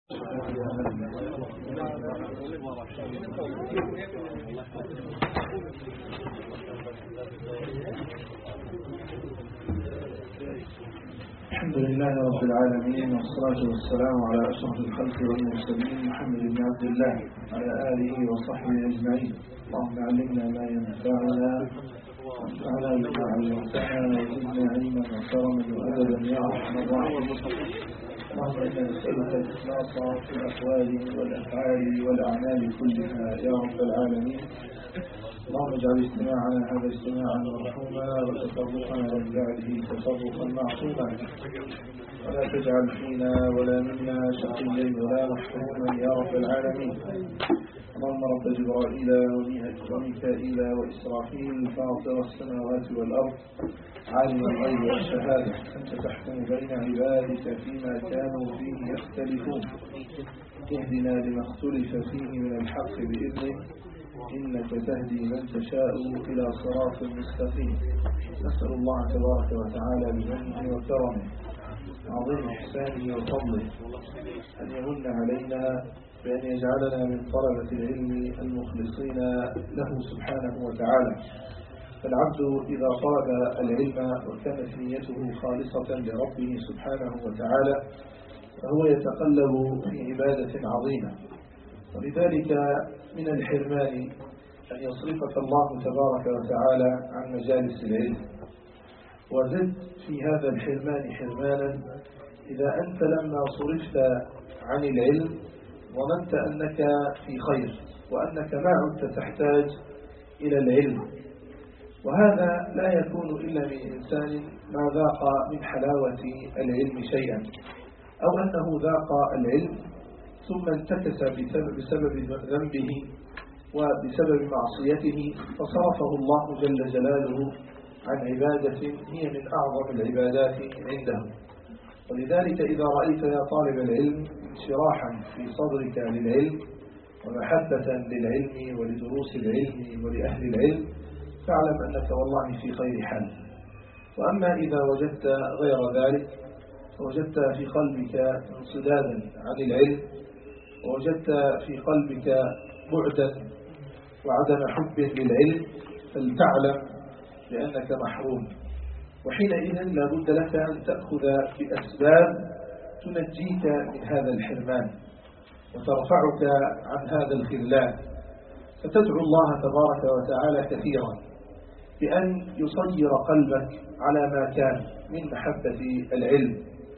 الحمد لله رب العالمين، والصلاة والسلام على أشرف الخلق والمرسلين محمد بن عبد الله على آله وصحبه أجمعين. اللهم علمنا ما ينفعنا وانفعنا بما علمتنا وزدنا علما وكرما وأدبا يا أرحم الراحمين. اللهم إنا نسألك الإخلاص في الأقوال والأفعال والأعمال كلها يا رب العالمين. اللهم اجعل اجتماعنا هذا اجتماعا مرحوما وتفرقنا من بعده تفرقا معصوما، ولا تجعل فينا ولا منا شقيا ولا محروما يا رب العالمين. اللهم رب جبرائيل وميكائيل وإسرافيل فاطر السماوات والأرض عالم الغيب والشهادة، أنت تحكم بين عبادك فيما كانوا فيه يختلفون، اهدنا لما اختلف فيه من الحق بإذنك، إنك تهدي من تشاء إلى صراط مستقيم. نسأل الله تبارك وتعالى بمنه وكرمه عظيم إحسانه وفضله أن يمن علينا بأن يجعلنا من طلبة العلم المخلصين له سبحانه وتعالى. فالعبد إذا طلب العلم وكانت نيته خالصة لربه سبحانه وتعالى فهو يتقلب في عبادة عظيمة، ولذلك من الحرمان أن يصرفك الله تبارك وتعالى عن مجالس العلم. وزد في هذا الحرمان حرمانا إذا أنت لما صرفت عن العلم ظننت أنك في خير وأنك ما عدت تحتاج إلى العلم، وهذا لا يكون إلا من إنسان ما ذاق من حلاوة العلم شيئا، أو أنه ذاق العلم ثم انتكس بسبب ذنبه وبسبب معصيته فصرفه الله جل جلاله عن عبادة هي من أعظم العبادات عنده. ولذلك إذا رأيت يا طالب العلم انشراحا في صدرك للعلم ومحبة للعلم ولدروس العلم ولأهل العلم فاعلم أنك والله في خير حال. وأما إذا وجدت غير ذلك ووجدت في قلبك انصدادا عن العلم ووجدت في قلبك بعدا وعدم حب للعلم فلتعلم بأنك محروم، وحينئذ لا بد لك أن تأخذ بأسباب تنجيك من هذا الحرمان وترفعك عن هذا الخذلان، فتدعو الله تبارك وتعالى كثيرا بأن يصير قلبك على ما كان من محبة العلم،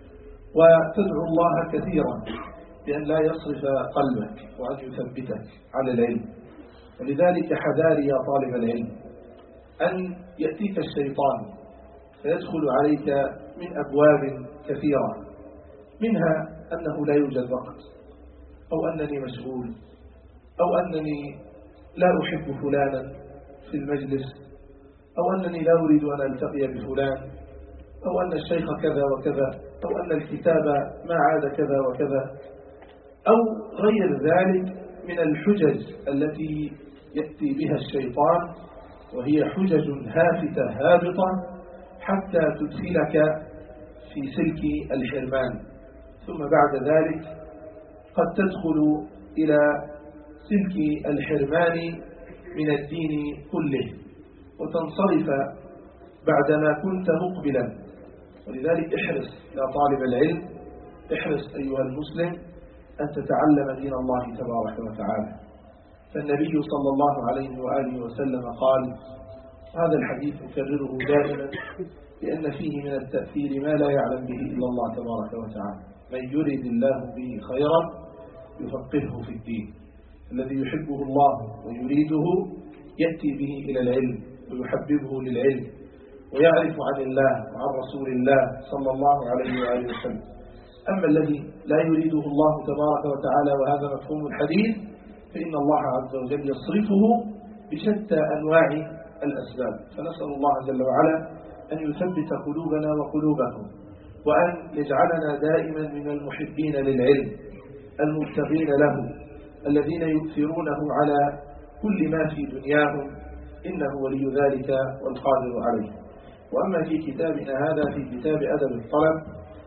وتدعو الله كثيرا بأن لا يصرف قلبك وأن يثبتك على العلم. ولذلك حذاري يا طالب العلم أن يأتيك الشيطان فيدخل عليك من أبواب كثيرة، منها أنه لا يوجد وقت، أو أنني مشغول، أو أنني لا أحب فلانا في المجلس، أو أنني لا أريد أن ألتقي بفلان، أو أن الشيخ كذا وكذا، أو أن الكتاب ما عاد كذا وكذا، أو غير ذلك من الحجج التي يأتي بها الشيطان، وهي حجج هافتة هابطة حتى تدخلك في سلك الحرمان، ثم بعد ذلك قد تدخل إلى سلك الحرمان من الدين كله وتنصرف بعدما كنت مقبلا. ولذلك احرص يا طالب العلم، احرص أيها المسلم أن تتعلم دين الله تبارك وتعالى. فالنبي صلى الله عليه وآله وسلم قال، هذا الحديث أكرره دائما لأن فيه من التأثير ما لا يعلم به إلا الله تبارك وتعالى: من يريد الله به خيرا يفقهه في الدين. الذي يحبه الله ويريده يأتي به إلى العلم ويحببه للعلم ويعرف عن الله وعن رسول الله صلى الله عليه وآله وسلم. أما الذي لا يريده الله تبارك وتعالى وهذا مفهوم الحديث فإن الله عز وجل يصرفه بشتى أنواع الأسباب. فنسأل الله جل وعلا أن يثبت قلوبنا وقلوبهم، وأن يجعلنا دائما من المحبين للعلم المبتغين له الذين يؤثرونه على كل ما في دنياهم، إنه ولي ذلك والقادر عليه. وأما في كتابنا هذا في كتاب أدب الطلب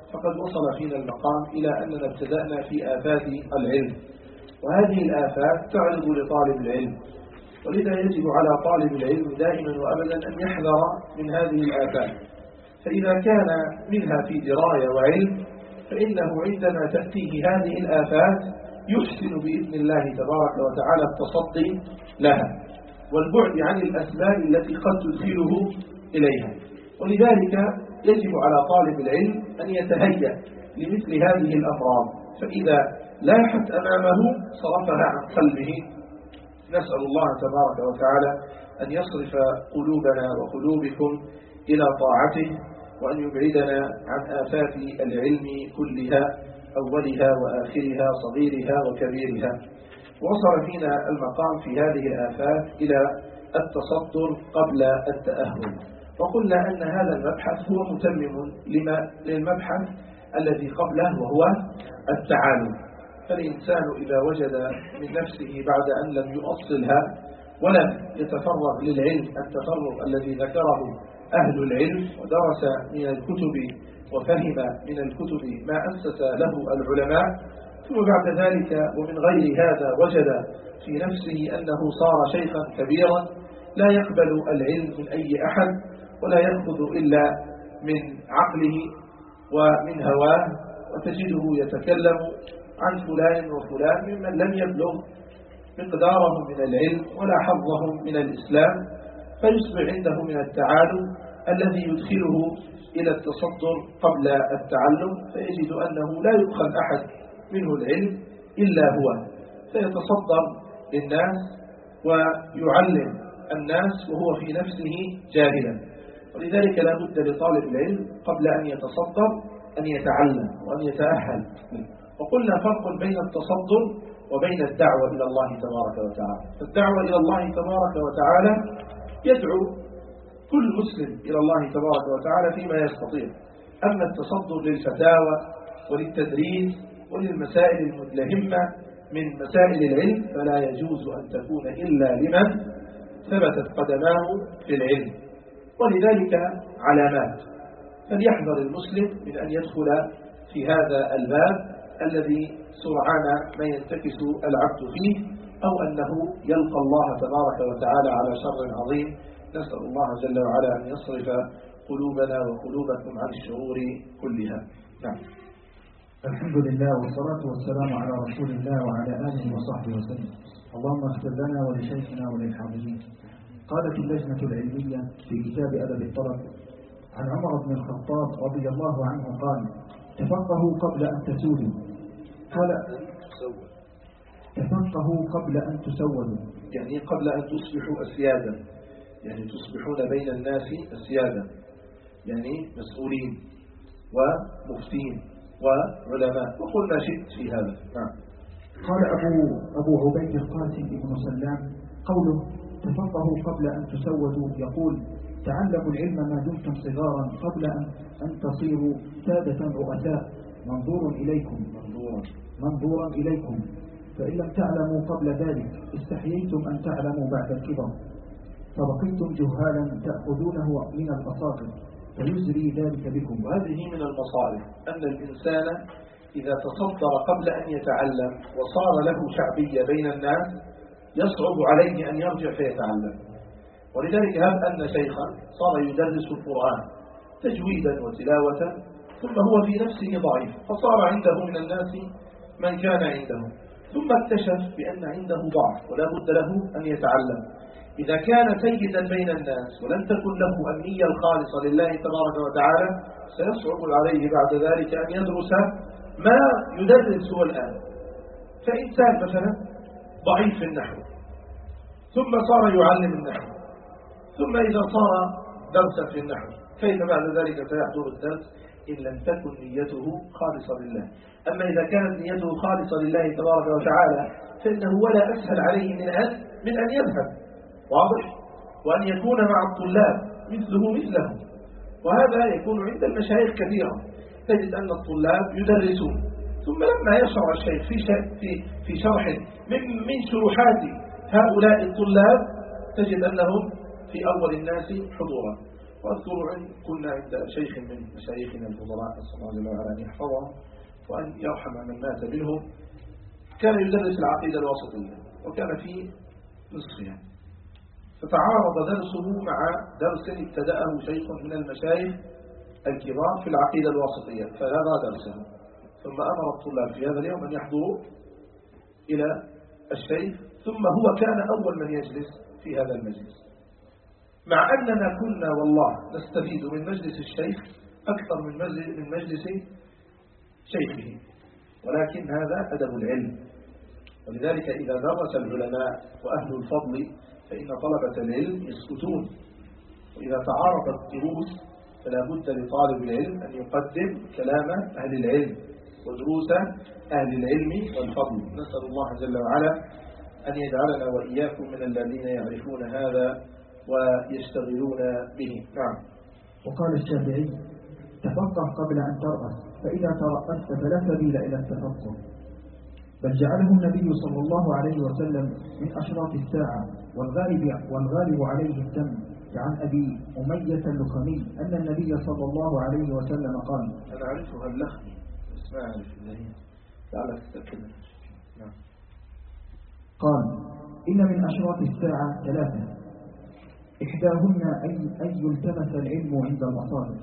فقد وصل فينا المقام إلى أننا ابتدأنا في آفات العلم، وهذه الآفات تعرض لطالب العلم، ولذا يجب على طالب العلم دائما وأبدا أن يحذر من هذه الآفات. فإذا كان منها في دراية وعلم فإنه عندما تأتيه هذه الآفات يحسن بإذن الله تبارك وتعالى التصدي لها والبعد عن الأسباب التي قد تدخله إليها. ولذلك يجب على طالب العلم أن يتهيأ لمثل هذه الأمراض، فإذا لاحت أمامه صرفها عن قلبه. نسأل الله تبارك وتعالى أن يصرف قلوبنا وقلوبكم إلى طاعته، وأن يبعدنا عن آفات العلم كلها، أولها وآخرها، صغيرها وكبيرها. وصل فينا المقام في هذه الآفات إلى التصدر قبل التأهل، وقلنا أن هذا المبحث هو متمم للمبحث الذي قبله وهو التعالم. فالإنسان إذا وجد من نفسه بعد أن لم يؤصلها ولم يتفرغ للعلم التفرغ الذي ذكره أهل العلم ودرس من الكتب وفهم من الكتب ما أسس له العلماء، ثم بعد ذلك ومن غير هذا وجد في نفسه أنه صار شيخا كبيرا لا يقبل العلم من أي أحد ولا يأخذ إلا من عقله ومن هواه، وتجده يتكلم عن فلان وفلان ممن لم يبلغ مقدارهم من العلم ولا حظهم من الإسلام، فيصبح عنده من التعالم الذي يدخله إلى التصدر قبل التعلم، فيجد أنه لا يدخل أحد منه العلم إلا هو، فيتصدر للناس ويعلم الناس وهو في نفسه جاهلا. ولذلك لا بد لطالب العلم قبل أن يتصدر أن يتعلم وأن يتأهل. وقلنا فرق بين التصدر وبين الدعوة إلى الله تبارك وتعالى. فالدعوة إلى الله تبارك وتعالى يدعو كل مسلم إلى الله تبارك وتعالى فيما يستطيع، أما التصدر للفتاوى وللتدريس وللمسائل المدلهمة من مسائل العلم فلا يجوز أن تكون إلا لمن ثبتت قدماه في العلم، ولذلك علامات. فليحذر المسلم من أن يدخل في هذا الباب الذي سرعان ما ينتكس العبد فيه، أو أنه يلقى الله تبارك وتعالى على شر عظيم. نسأل الله جل وعلا أن يصرف قلوبنا وقلوبكم عن الشرور كلها. نعم. الحمد لله والصلاة والسلام على رسول الله وعلى آله وصحبه وسلم. اللهم اغفر لنا ولشيخنا وللحاضرين. قالت اللجنة العلمية في كتاب أدب الطلب عن عمر بن الخطاب رضي الله عنه قال: تفقهوا قبل أن تسودوا. قال: تفقهوا قبل أن تسودوا، يعني قبل أن تصبحوا أسيادا، يعني تصبحون بين الناس أسيادا، يعني مسؤولين ومفتين وعلماء، وقلنا شئت في هذا. نعم. قال أبو عبيد القاسم بن سلام: قوله تفقهوا قبل أن تسودوا يقول: تعلموا العلم ما دمتم صغارا قبل أن تصيروا سادة رؤساء منظورا إليكم، فإن لم تعلموا قبل ذلك استحييتم أن تعلموا بعد الكبر، فبقيتم جهالا تأخذونه من الأصاغر فيزري ذلك بكم. وهذه من المصالح أن الإنسان إذا تصدر قبل أن يتعلم وصار له شعبية بين الناس يصعب عليه أن يرجع فيتعلم. ولذلك هب أن شيخا صار يدرس القرآن تجويدا وتلاوة ثم هو في نفسه ضعيف، فصار عنده من الناس من كان عنده، ثم اكتشف بأن عنده ضعف ولا بد له أن يتعلم. إذا كان سيدا بين الناس ولم تكن له النية الخالصة لله تبارك وتعالى سيصعب عليه بعد ذلك أن يدرس ما يدرس هو الآن. فإنسان مثلا ضعيف في النحو ثم صار يعلم النحو، ثم إذا صار درسا في النحو كيف بعد ذلك سيحضر الدرس إن لم تكن نيته خالصة لله؟ أما إذا كانت نيته خالصة لله تبارك وتعالى فإنه ولا أسهل عليه من أن يذهب، واضح، وأن يكون مع الطلاب مثله. وهذا يكون عند المشايخ كثيرا، تجد أن الطلاب يدرسون ثم لما يشرع الشيخ في شرح من شروحات هؤلاء الطلاب تجد أنهم في أول الناس حضورا. وأذكر أن كنا عند شيخ من مشايخنا الفضلاء نسأل الله جل وعلا أن يحفظهم وأن يرحم من مات منهم، كان يدرس العقيدة الوسطية وكان في نصفها، فتعارض درسه مع درس ابتدأه شيخ من المشايخ الكبار في العقيدة الوسطية فلغى درسه، ثم أمر الطلاب في هذا اليوم أن يحضروا إلى الشيخ، ثم هو كان أول من يجلس في هذا المجلس، مع أننا كنا والله نستفيد من مجلس الشيخ أكثر من مجلس شيخه، ولكن هذا أدب العلم. ولذلك إذا درس العلماء وأهل الفضل فإن طلبة العلم يسكتون، وإذا تعارضت الدروس فلا بد لطالب العلم أن يقدم كلام أهل العلم ودروس أهل العلم والفضل. نسأل الله جل وعلا أن يجعلنا وإياكم من الذين يعرفون هذا ويشتغلون به. نعم. وقال الشافعي: تفقه قبل أن ترأس، فإذا ترأست فلا سبيل إلى التفقه. بل جعله النبي صلى الله عليه وسلم من أشراط الساعة، والغالب عليه التم. عن أبي أمية اللخمي أن النبي صلى الله عليه وسلم قال: أنا أعرفها اللخمي بس ما أعرف إذا هي لعلك تتكلم. نعم. قال: إن من أشراط الساعة 3، إحداهن أن يلتمس العلم عند المصائب.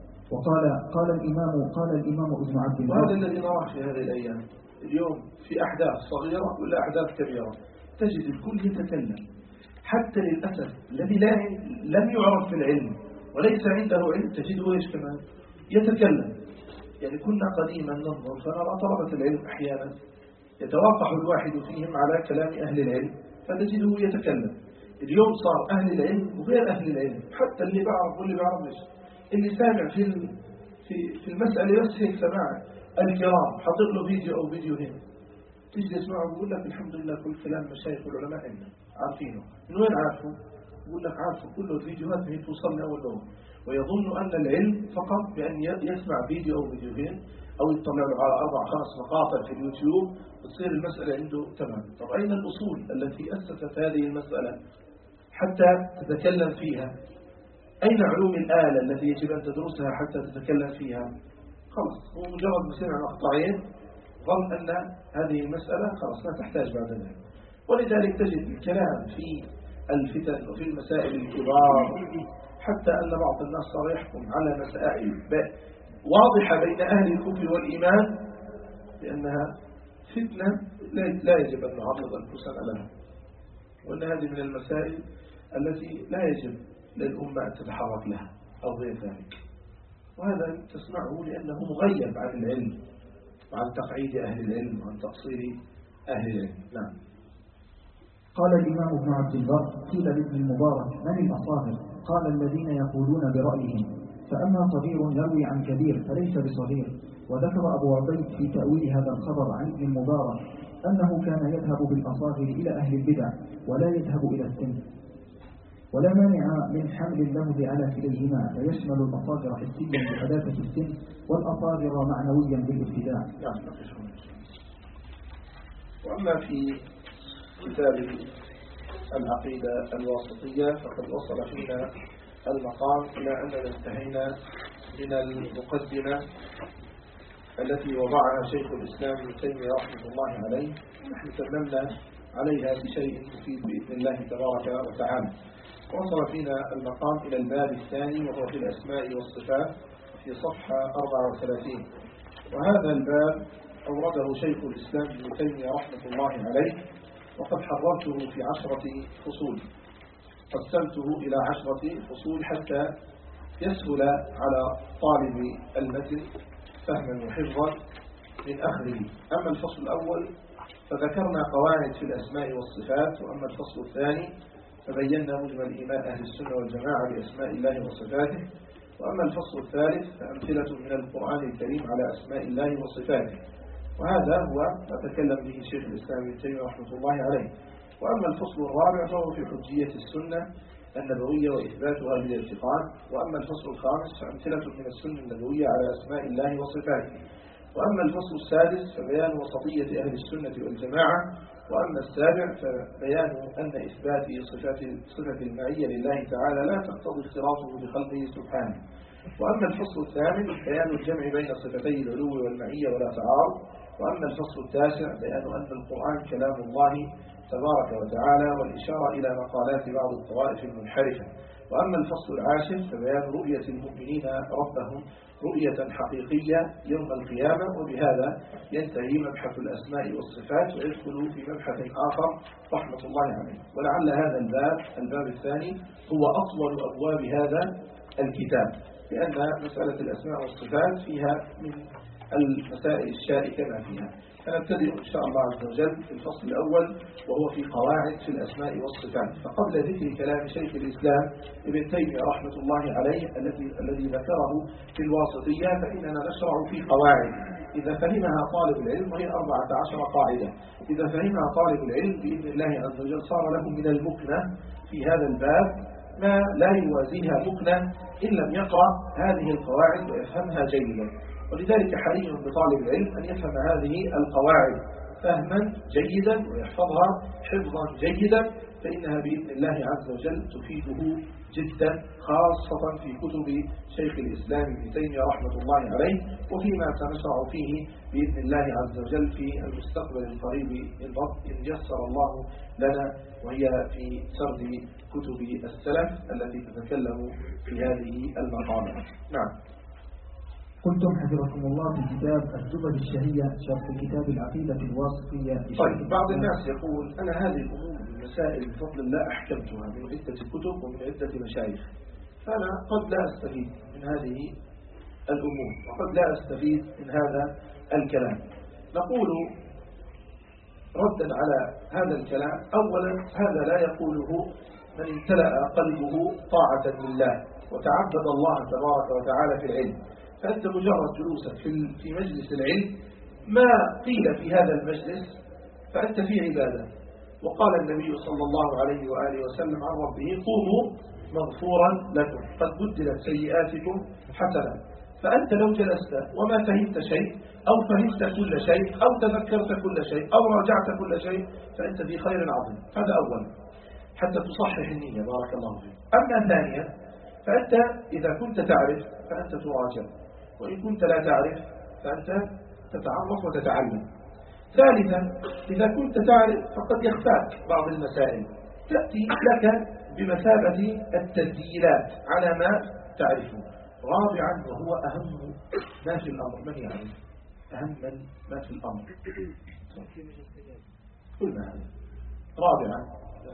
قال الإمام ابن عبد الله. وهذا الذي نراه في هذه الأيام اليوم في أحداث صغيرة ولا أحداث كبيرة تجد الكل يتكلم، حتى للأسف الذي لم يعرف في العلم وليس عنده علم تجده إيش كمان يتكلم. يعني كنا قديما ننظر فنرى طلبة العلم أحيانا يتوقع الواحد فيهم على كلام أهل العلم فتجده يتكلم. اليوم صار أهل العلم وغير أهل العلم، حتى اللي بعرف واللي بعرفش، اللي سامع في المسألة بس هيك سماع الكرام حاطط له فيديو أو فيديوهين تيجي تسمعه ويقول لك الحمد لله كل كلام مشايخ والعلماء عندنا عارفينه. من وين عارفه؟ يقول لك عارفه كله الفيديوهات هي توصلنا أول بأول، ويظن أن العلم فقط بأن يسمع فيديو أو فيديوهين أو يطلع له على 4-5 مقاطع في اليوتيوب وتصير المسألة عنده تمام. طب أين الأصول التي أسست هذه المسألة حتى تتكلم فيها؟ أين علوم الآلة التي يجب أن تدرسها حتى تتكلم فيها؟ خلاص هو مجرد ما سمع مقطعين ظن أن هذه المسألة خلاص ما تحتاج بعد ذلك. ولذلك تجد الكلام في الفتن وفي المسائل الكبار، حتى أن بعض الناس صار يحكم على مسائل واضحة بين أهل الكفر والإيمان لأنها فتنة لا يجب أن نعرض أنفسنا لها، وأن هذه من المسائل التي لا يجب للأمة أن تتحرك لها أو غير ذلك. وهذا تسمعه لأنه مغيب عن العلم وعن تقعيد أهل العلم وعن تقصير أهل العلم. نعم. قال الإمام ابن عبد البر: قيل لابن المبارك: من الأصاغر؟ قال: الذين يقولون برأيهم، فأما صغير يروي عن كبير فليس بصغير. وذكر أبو عبيد في تأويل هذا الخبر عن ابن المبارك أنه كان يذهب بالأصاغر إلى أهل البدع ولا يذهب إلى السن، ولا مانع من حمل اللفظ على كليهما، فيشمل الأصاغر حسيا بحداثة السن والأصاغر معنويا بالابتداع. وأما في كتاب العقيدة الواسطية فقد وصل فينا المقام إلى أننا انتهينا من المقدمة التي وضعها شيخ الإسلام ابن تيمية رحمه الله عليه، نحن تممنا عليها بشيء مفيد بإذن الله تبارك وتعالى. وصل فينا المقام إلى الباب الثاني وهو في الأسماء والصفات في صفحة 34، وهذا الباب أورده شيخ الإسلام ابن تيمية رحمه الله عليه، وقد حررته في 10 فصول، قسمته إلى 10 فصول حتى يسهل على طالب المتن فهما وحفظا من أخذه. أما الفصل الأول فذكرنا قواعد في الأسماء والصفات، وأما الفصل الثاني فبينا مجمل إيمان أهل السنة والجماعة بأسماء الله وصفاته، وأما الفصل الثالث فأمثلة من القرآن الكريم على أسماء الله وصفاته، وهذا هو ما تكلم به شيخ الإسلام ابن تيمية رحمه الله عليه. وأما الفصل الرابع فهو في حجية السنة النبوية وإثباتها بالاعتقاد، وأما الفصل الخامس فأمثلة من السنة النبوية على أسماء الله وصفاته، وأما الفصل السادس فبيان وسطية أهل السنة والجماعة. وأما السابع فبيان أن إثبات صفة المعية لله تعالى لا تقتضي اختلاطه بخلقه سبحانه. وأما الفصل الثامن بيان الجمع بين صفتي العلو والمعية ولا تعارض. وأما الفصل التاسع بيان أن القرآن كلام الله تبارك وتعالى والإشارة إلى مقالات بعض الطوائف المنحرفة. وأما الفصل العاشر فبيان رؤية المؤمنين ربهم رؤية حقيقية يوم القيامة. وبهذا ينتهي مبحث الأسماء والصفات ويدخل في مبحث آخر رحمة الله عليه. ولعل هذا الباب الثاني هو أطول أبواب هذا الكتاب، لأن مسألة الأسماء والصفات فيها من المسائل الشائكة ما فيها. فنبتدئ إن شاء الله عز وجل في الفصل الأول وهو في قواعد في الأسماء والصفات. فقبل ذكر كلام شيخ الإسلام ابن تيمية رحمة الله عليه الذي ذكره في الواسطية فإننا نشرع في قواعد إذا فهمها طالب العلم، وهي 14 قاعدة. إذا فهمها طالب العلم بإذن الله عز وجل صار له من المكنة في هذا الباب ما لا يوازيها مكنة إن لم يقرأ هذه القواعد ويفهمها جيدا. ولذلك حري بطالب العلم أن يفهم هذه القواعد فهما جيدا ويحفظها حفظا جيدا، فإنها بإذن الله عز وجل تفيده جدا، خاصة في كتب شيخ الإسلام ابن تيمية رحمة الله عليه، وفيما سنشرع فيه بإذن الله عز وجل في المستقبل القريب إن يسر الله لنا، وهي في سرد كتب السلف التي تتكلم في هذه المقامات. نعم. قلتم حفظكم الله في كتاب الزبد الشهية شرح كتاب العقيدة الواسطية. طيب، بعض الناس يقول أنا هذه الأمور المسائل بفضل الله أحكمتها من عدة كتب ومن عدة مشايخ، فأنا قد لا أستفيد من هذه الأمور وقد لا أستفيد من هذا الكلام. نقول ردا على هذا الكلام، أولا هذا لا يقوله من امتلأ قلبه طاعة لله وتعبد الله تبارك وتعالى في العلم. فأنت مجرد جلوسك في مجلس العلم ما قيل في هذا المجلس فأنت في عبادة. وقال النبي صلى الله عليه وآله وسلم عن ربه قوموا مغفورا لكم قد بدلت سيئاتكم حسنة. فأنت لو جلست وما فهمت شيء أو فهمت كل شيء أو تذكرت كل شيء أو راجعت كل شيء فأنت في خير عظيم. هذا أولا حتى تصحح النية بارك الله فيك. أما ثانيا فأنت إذا كنت تعرف فأنت تراجع، وإن كنت لا تعرف فأنت تتعرف وتتعلم. ثالثا إذا كنت تعرف فقد يخفاك بعض المسائل تأتي لك بمثابة التسجيلات على ما تعرفه. رابعا وهو أهم ما في الأمر، من يعرف أهم ما في الأمر قلنا هذا. رابعا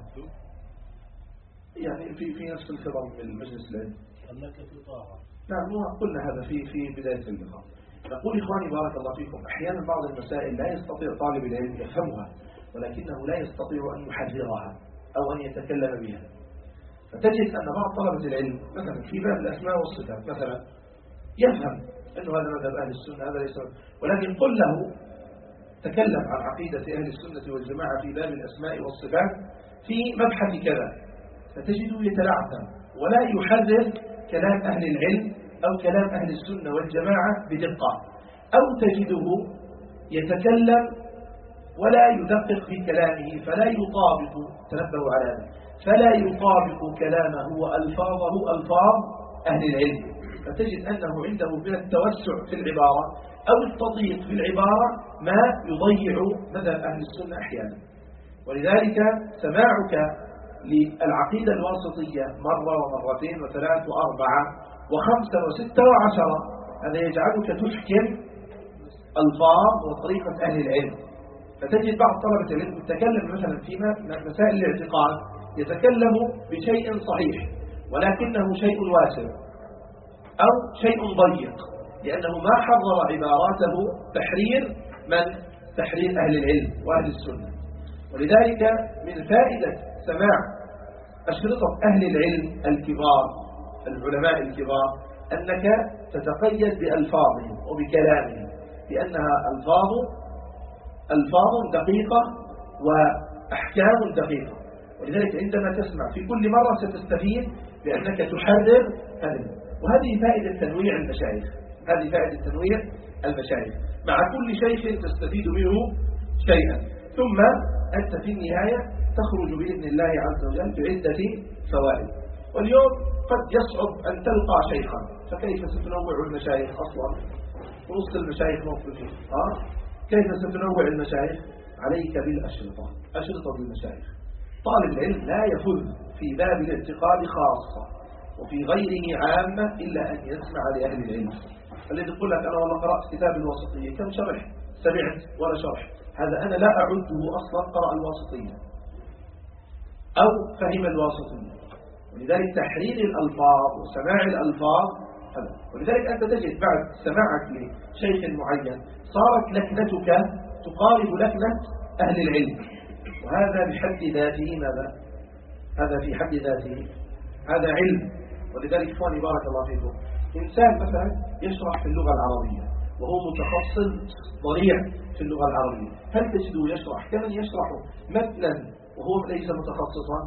يعني في نفس الخبر من المجلس العلم أنك تطاع. نعم قلنا هذا في بداية اللقاء. نقول إخواني بارك الله فيكم أحيانا بعض المسائل لا يستطيع طالب العلم يفهمها ولكنه لا يستطيع أن يحررها أو أن يتكلم بها. فتجد أن بعض طلبة العلم مثلا في باب الأسماء والصفات مثلا يفهم أنه هذا مذهب أهل السنة هذا ليس، ولكن قل له تكلم عن عقيدة أهل السنة والجماعة في باب الأسماء والصفات في مبحث كذا، فتجده يتلعثم ولا يحرر كلام أهل العلم أو كلام أهل السنة والجماعة بدقة، أو تجده يتكلم ولا يدقق في كلامه فلا يطابق، تنبهوا على هذا، فلا يطابق كلامه وألفاظه ألفاظ أهل العلم. فتجد أنه عنده من التوسع في العبارة أو التضييق في العبارة ما يضيع مذهب أهل السنة أحيانا. ولذلك سماعك للعقيدة الواسطية مرة ومرتين وثلاث وأربعة وخمسة وستة وعشرة هذا يجعلك تحكم ألفاظ وطريقة أهل العلم. فتجد بعض طلبة العلم يتكلم مثلا في مسائل الاعتقاد يتكلم بشيء صحيح ولكنه شيء واسع أو شيء ضيق، لأنه ما حرر عباراته تحرير أهل العلم وأهل السنة. ولذلك من فائدة سماع أشرطة أهل العلم الكبار العلماء الكبار أنك تتقيد بألفاظهم وبكلامهم، لأنها ألفاظ دقيقة وأحكام دقيقة. ولذلك عندما تسمع في كل مرة ستستفيد بأنك تحرر هذه، وهذه فائدة تنويع المشايخ. هذه فائدة تنويع المشايخ. مع كل شيخ تستفيد منه شيئا، ثم أنت في النهاية تخرج بإذن الله عز وجل بعدة فوائد. واليوم قد يصعب أن تلقى شيخا، فكيف ستنوع المشايخ أصلا؟ نص المشايخ موقفين. كيف ستنوع المشايخ؟ عليك بالأشرطة، أشرطة المشايخ. طالب العلم لا يفل في باب الاعتقاد خاصة وفي غيره عامة إلا أن يسمع لأهل العلم. الذي يقول لك أنا والله قرأت كتاب الواسطية، كم شرح سمعت ولا شرح؟ هذا أنا لا أعده أصلا قرأ الواسطية أو فهم الواسطية. ولذلك تحرير الألفاظ وسماع الألفاظ هذا. ولذلك أنت تجد بعد سماعك لشيخ معين صارت لكنتك تقارب لكنة أهل العلم، وهذا بحد ذاته ماذا؟ هذا في حد ذاته هذا علم. ولذلك إخواني بارك الله فيكم، إنسان مثلا يشرح في اللغة العربية وهو متخصص ضريع في اللغة العربية، هل تجده يشرح كمن يشرح مثلا وهو ليس متخصصا؟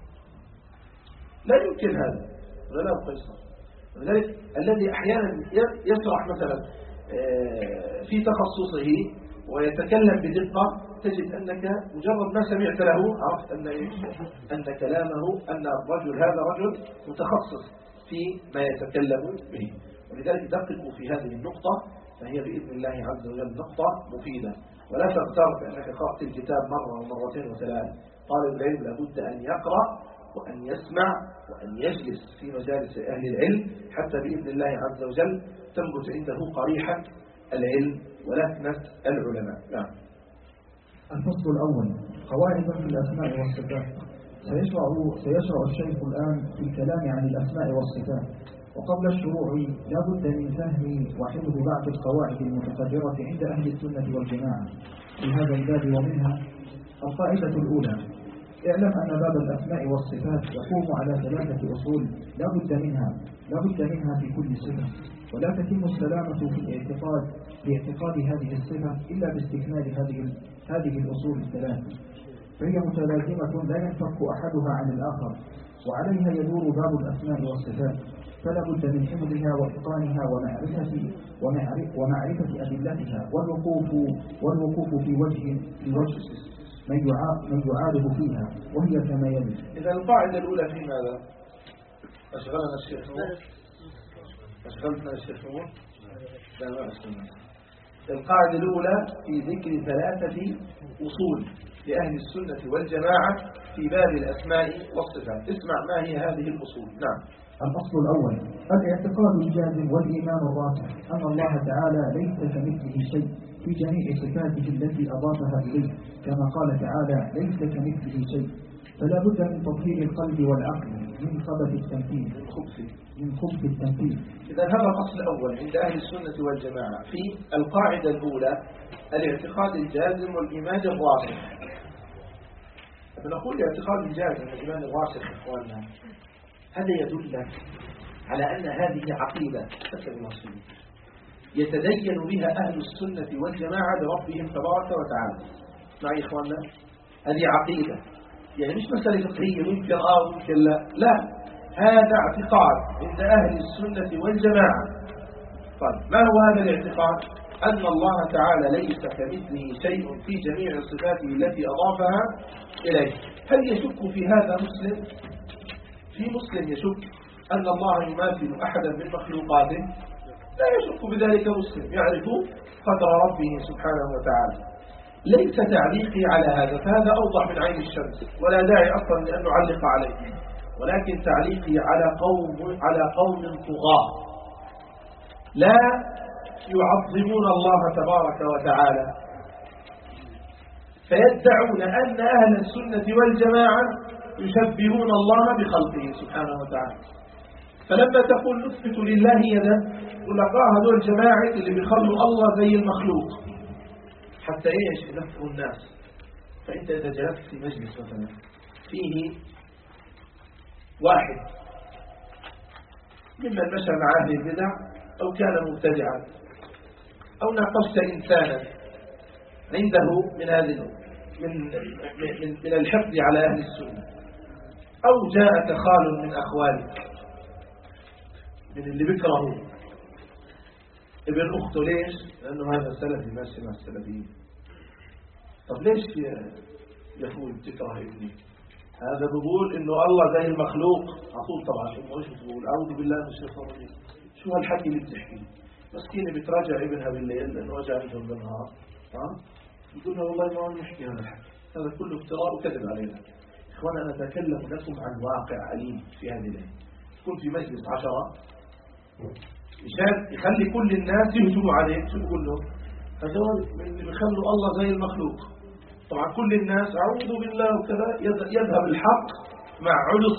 لا يمكن هذا ولا لا قيصر. ولذلك الذي أحيانا يشرح مثلا في تخصصه ويتكلم بدقة، تجد أنك مجرد ما سمعت له عرفت أن كلامه أن الرجل هذا رجل متخصص في ما يتكلم به. ولذلك دققوا في هذه النقطة، فهي بإذن الله عز وجل نقطة مفيدة. ولا تغتر بأنك قرأت الكتاب مرة ومرتين وثلاث. طالب العلم لابد أن يقرأ وأن يسمع وأن يجلس في مجالس أهل العلم حتى بإذن الله عز وجل تنبت عنده قريحة العلم ولكنة العلماء. نعم. الفصل الأول: قواعد في الأسماء والصفات. سيشرع الشيخ الآن في الكلام عن الأسماء والصفات. وقبل الشروع لا بد من فهم وحفظ بعض القواعد المتقررة عند أهل السنة والجماعة في هذا الباب. ومنها القاعدة الأولى: اعلم أن باب الأسماء والصفات يقوم على 3 أصول لا بد منها في كل صفة، ولا تتم السلامة في اعتقاد هذه الصفة إلا باستكمال هذه الأصول 3، فهي متلازمة لا ينفك أحدها عن الآخر، وعليها يدور باب الأسماء والصفات. فلا بد من حفظها وإتقانها ومعرفة أدلتها والوقوف في وجه من يعارض فيها، وهي كما يلي. إذا القاعدة الأولى في ماذا؟ أشغلنا الشيخ نور؟ أشغلنا الشيخ نور؟ لا ما أشغلنا. القاعدة الأولى في ذكر 3 أصول لأهل السنة والجماعة في باب الأسماء والصفات. اسمع ما هي هذه الأصول. نعم. الأصل الأول: الاعتقاد الجازم والإيمان الراسخ أن الله تعالى ليس كمثله شيء في جميع صفاته التي أضافها إليه، كما قال تعالى: ليس كمثله شيء. فلا بد من تطهير القلب والعقل من خبث التمثيل، من خبث التمثيل. إذا هذا الأصل الأول عند أهل السنة والجماعة. في القاعدة الأولى الاعتقاد الجازم والإيمان الراسخ. فنقول الاعتقاد الجازم والإيمان الراسخ إخواننا، هذا يدل على أن هذه عقيدة يتدين بها أهل السنة والجماعة بربهم تبارك وتعالى. معي إخواننا؟ هذه عقيدة، يعني مش مسألة فقهية ممكن ممكن لا، هذا اعتقاد عند أهل السنة والجماعة. طيب ما هو هذا الاعتقاد؟ أن الله تعالى ليس كمثله شيء في جميع صفاته التي أضافها إليه. هل يشك في هذا مسلم؟ في مسلم يشك أن الله يماثل أحدا من مخلوقاته؟ لا يشك بذلك مسلم، يعرف قدر ربه سبحانه وتعالى. ليس تعليقي على هذا، فهذا أوضح من عين الشمس ولا داعي أصلا لأن نعلق عليه، ولكن تعليقي على قوم طغاة لا يعظمون الله تبارك وتعالى، فيدعون أن أهل السنة والجماعة يشبهون الله بخلقه سبحانه وتعالى. فلما تقول نثبت لله يدا، يقول لك هذول الجماعة اللي بيخلوا الله زي المخلوق حتى ايش؟ ينفروا الناس. فانت اذا جلست في مجلس مثلا فيه واحد ممن مشى مع اهل البدع او كان مبتدعا، او ناقشت انسانا عنده من هذه من الحقد على اهل السنه، او جاءك خال من اخوالك من اللي بيكرهوا، ابن أخته. ليش؟ لأنه هذا سلفي ماشي مع السلفيين. طب ليش يا أخوي بتكره ابني؟ هذا بقول إنه الله زي المخلوق على طول. طبعا إيش بتقول؟ أعوذ بالله من الشيطان الرجيم. شو هالحكي اللي بتحكيه؟ مسكينة بتراجع ابنها بالليل لأنه وجع عندهم بالنهار. بتقول لها والله ما عم نحكي هذا الحكي، هذا كله افتراء وكذب علينا. إخوان أنا أتكلم لكم عن واقع أليم في هذه الليلة. تكون في مجلس 10 مشان يخلي كل الناس يهجموا عليك، شو بقول له؟ هذول اللي بيخلوا الله زي المخلوق. طبعا كل الناس أعوذ بالله وكذا، يذهب الحق مع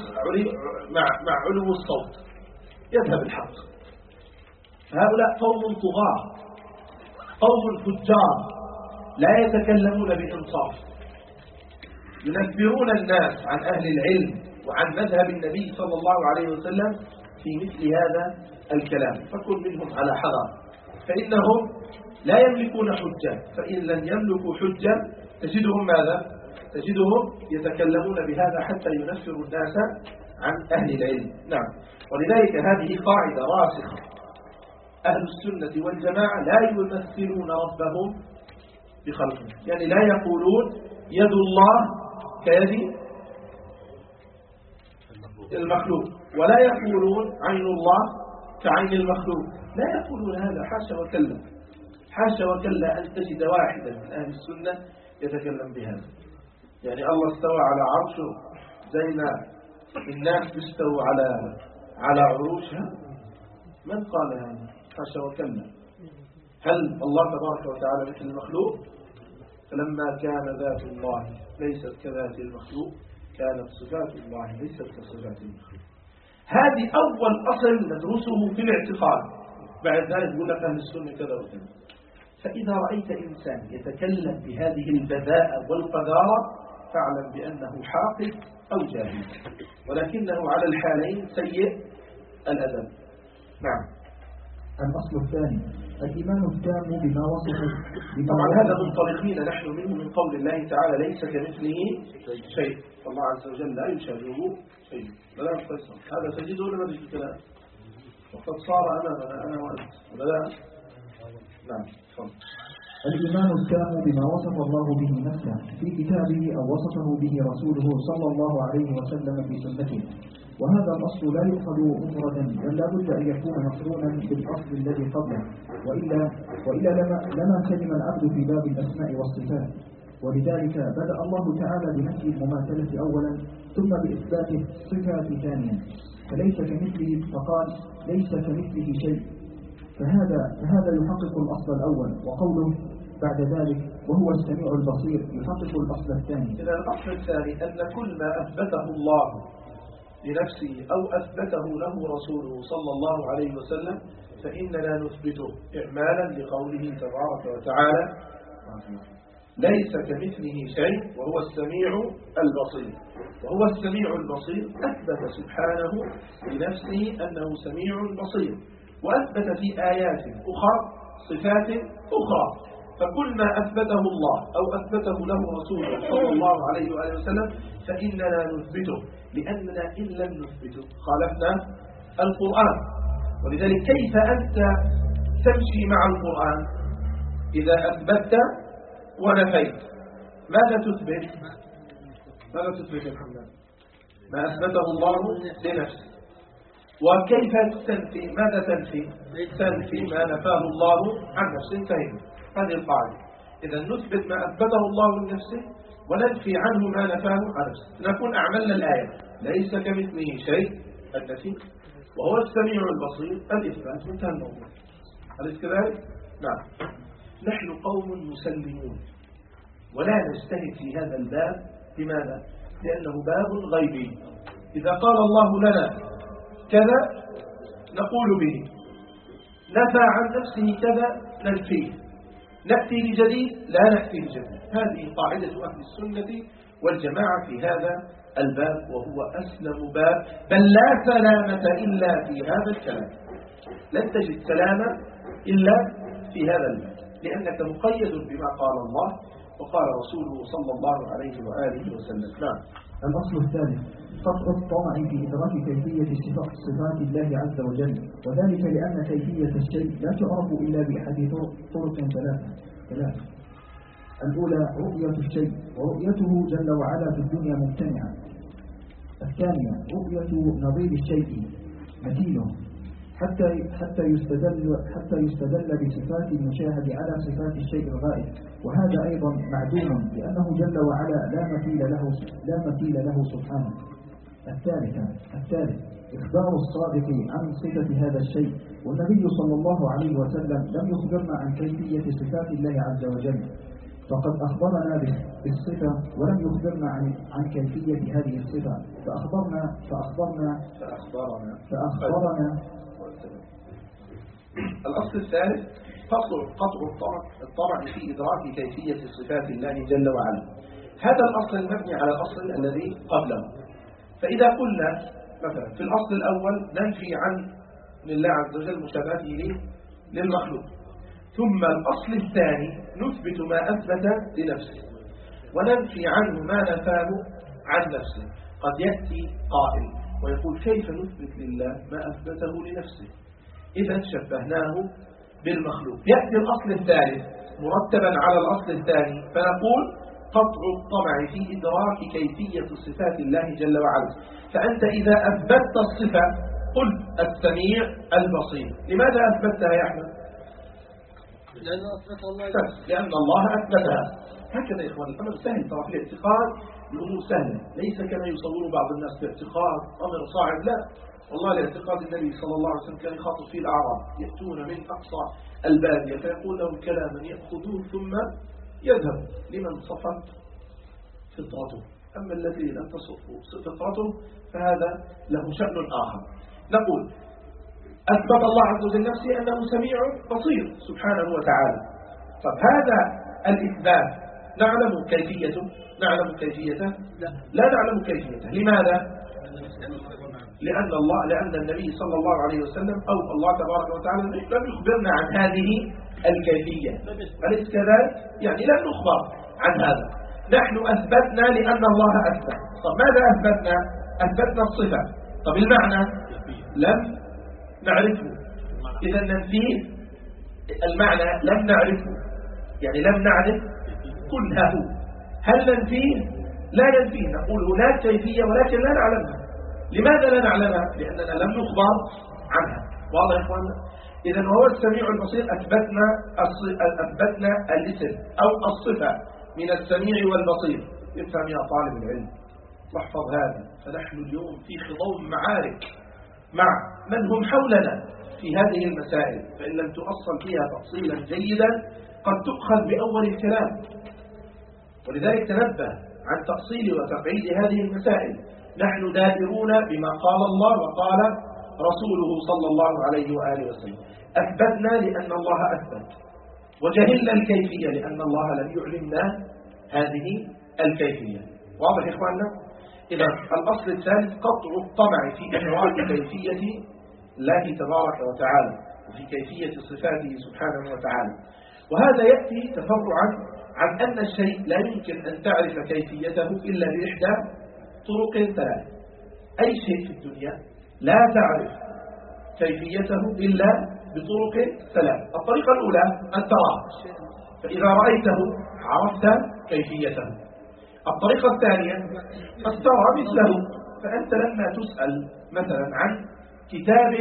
علو الصوت، يذهب الحق. هؤلاء قوم طغاة، قوم فجار، لا يتكلمون بإنصاف، ينفرون الناس عن أهل العلم وعن مذهب النبي صلى الله عليه وسلم في مثل هذا الكلام. فكن منهم على حذر، فإنهم لا يملكون حجة، فإن لم يملكوا حجة تجدهم ماذا؟ تجدهم يتكلمون بهذا حتى ينفروا الناس عن أهل العلم. نعم، ولذلك هذه قاعدة راسخة. أهل السنة والجماعة لا يمثلون ربهم بخلقه، يعني لا يقولون يد الله كيد المخلوق، ولا يقولون عين الله كعين المخلوق، لا يقولون هذا، حاشا وكلا، حاشا وكلا أن تجد واحدا من أهل السنة يتكلم بهذا. يعني الله استوى على عرشه زي ما الناس بيستووا على عروشها، من قال هذا؟ حاشا وكلا. هل الله تبارك وتعالى مثل المخلوق؟ فلما كان ذات الله ليست كذات المخلوق كانت صفات الله ليست كصفات المخلوق. هذه أول أصل ندرسه في الاعتقاد. بعد ذلك يقول لك أهل السنة كذا وكذا. فإذا رأيت إنسان يتكلم بهذه البذاءة والقذارة فاعلم بأنه حاقد أو جاهل، ولكنه على الحالين سيء الأدب. نعم. الأصل الثاني الإيمان التام بما وصفه. طبعا هذا منطلقين نحن منه من قول الله تعالى ليس كمثله شيء، فالله عز وجل لا يشابهه شيء. لا يقتصر هذا تجده ولا ما تجد الكلام؟ وقد صار أمامنا أنا وأنت ولا لا؟ نعم. الإيمان التام بما وصف الله به نفسه في كتابه أو وصفه به رسوله صلى الله عليه وسلم في سنته. وهذا الأصل لا يؤخذ مفردا، بل لا بد أن يكون مقرونا بالأصل الذي قبله، وإلا لما سلم العبد في باب الأسماء والصفات. ولذلك بدأ الله تعالى بنفي المماثلة أولا ثم بإثبات صفات ثانيا، فليس كمثله فقال ليس كمثله شيء، فهذا يحقق الأصل الأول. وقوله بعد ذلك وهو السميع البصير يحقق الأصل الثاني. إذا الأصل الثاني أن كل ما أثبته الله لنفسه أو أثبته له رسوله صلى الله عليه وسلم فإننا نثبته إعمالا لقوله تبارك وتعالى ليس كمثله شيء وهو السميع البصير. وهو السميع البصير أثبت سبحانه لنفسه أنه سميع بصير، وأثبت في آيات أخرى صفات أخرى. فكل ما أثبته الله أو أثبته له رسوله صلى الله عليه وآله وسلم فإننا نثبته، لأننا إن لم نثبته خالفنا القرآن. ولذلك كيف أنت تمشي مع القرآن إذا أثبتت ونفيت؟ ماذا تثبت؟ ماذا تثبت يا محمد؟ ما أثبته الله لنفسه. وكيف تنفي؟ ماذا تنفي؟ تنفي ما نفاه الله عن نفسه. انتهينا. هذه القاعدة. إذا نثبت ما أثبته الله لنفسه وننفي عنه ما نفاه عن نفسه، نكون أعملنا الآية ليس كمثله شيء النفي وهو السميع البصير الإثبات، انتهى الموضوع. أليس كذلك؟ نعم. نحن قوم مسلمون ولا نجتهد في هذا الباب. لماذا؟ لأنه باب غيبي. إذا قال الله لنا كذا نقول به، نفى عن نفسه كذا ننفيه، نأتي لجديد لا نأتي لجديد. هذه قاعدة أهل السنة والجماعة في هذا الباب، وهو أسلم باب، بل لا سلامة إلا في هذا الكلام. لن تجد سلامة إلا في هذا الباب، لأنك مقيد بما قال الله، وبما قال الرسول صلى الله عليه وسلم. فإذا قال الله لنا كذا نقول به، نفى عن نفسه كذا ننفيه، نأتي لجديد لا نأتي لجديد. هذه قاعدة أهل السنة والجماعة في هذا الباب، وهو أسلم باب، بل لا سلامة إلا في هذا الكلام. لن تجد سلامة إلا وقال رسوله صلى الله عليه وآله وسلم. نعم. الأصل الثالث قطع الطمع في إدراك كيفية صفات الله عز وجل، وذلك لأن كيفية الشيء لا تعرف إلا بأحد طرق ثلاثة. الأولى رؤية الشيء، ورؤيته جل وعلا في الدنيا ممتنعة. الثانية رؤية نظير الشيء مثيله حتى يستدل بصفات المشاهد على صفات الشيء الغائب، وهذا أيضا معدوم لأنه جل وعلا لا مثيل له سبحانه. الثالث إخبار الصادق عن صفة هذا الشيء، والنبي صلى الله عليه وسلم لم يخبرنا عن كيفية صفات الله عز وجل، فقد أخبرنا بالصفة ولم يخبرنا عن كيفية هذه الصفة، فأخبرنا. الأصل الثالث قطع الطمع في إدراك كيفية صفات الله جل وعلا. هذا الأصل المبني على الأصل الذي قبله. فإذا قلنا مثلا في الأصل الأول ننفي عن لله عز وجل مشابهته للمخلوق، ثم الأصل الثاني نثبت ما أثبت لنفسه وننفي عنه ما نفاه عن نفسه. قد يأتي قائل ويقول كيف نثبت لله ما أثبته لنفسه إذا شبهناه بالمخلوق؟ يأتي الأصل الثالث مرتبا على الأصل الثاني، فنقول قطع الطمع في إدراك كيفية صفات الله جل وعلا. فأنت إذا أثبتت الصفة قلت السميع البصير، لماذا أثبتها يا أحمد؟ لأن الله أثبتها. هكذا يا إخوان الأمر سهل، ترى في الاعتقاد الأمور سهلة، ليس كما يصور بعض الناس في الاعتقاد أمر صعب. لا والله، الاعتقاد النبي صلى الله عليه وسلم كان يخاطب فيه الأعراب يأتون من أقصى البادية فيقول لهم كلاما يأخذون ثم يذهب لمن صفت فطرته، أما الذي لم تصف فطرته فهذا له شأن آخر. نقول أثبت الله عز وجل نفسه أنه سميع بصير سبحانه وتعالى. طب هذا الإثبات نعلم كيفيته؟ لا نعلم كيفيته. لماذا؟ لأن النبي صلى الله عليه وسلم أو الله تبارك وتعالى لم يخبرنا عن هذه الكيفية، أليس كذلك؟ يعني لم نخبر عن هذا، نحن أثبتنا لأن الله أثبت. طب ماذا أثبتنا؟ أثبتنا الصفة. طب المعنى لم نعرفه، إذا ننفيه المعنى لم نعرفه، يعني لم نعرف كله. هل ننفيه؟ لا ننفيه، نقول هناك كيفية ولكن لا نعلمها. لماذا لا نعلمها؟ لأننا لم نخبر عنها. واضح يا إخواننا؟ إذا وهو السميع البصير أثبتنا الاسم أو الصفة من السميع والبصير. افهم يا طالب العلم واحفظ هذا، فنحن اليوم في خضم معارك مع من هم حولنا في هذه المسائل، فإن لم تؤصل فيها تفصيلا جيدا قد تؤخذ بأول الكلام. ولذلك تنبه عن تفصيل وتقعيد هذه المسائل. نحن دائرون بما قال الله وقال رسوله صلى الله عليه وآله وسلم. أثبتنا لأن الله أثبت، وجهلنا الكيفية لأن الله لم يعلمنا هذه الكيفية. واضح يا إخواننا؟ إذا الأصل الثالث قطع الطمع في إدراك كيفية الله تبارك وتعالى وفي كيفية صفاته سبحانه وتعالى. وهذا يأتي تفرعا عن أن الشيء لا يمكن أن تعرف كيفيته إلا بإحدى طرق ثلاث. أي شيء في الدنيا لا تعرف كيفيته إلا بطرق ثلاث. الطريقة الأولى أن تراه، فإذا رأيته عرفت كيفيته. الطريقة الثانية أن ترى مثله، فأنت لما تسأل مثلا عن كتاب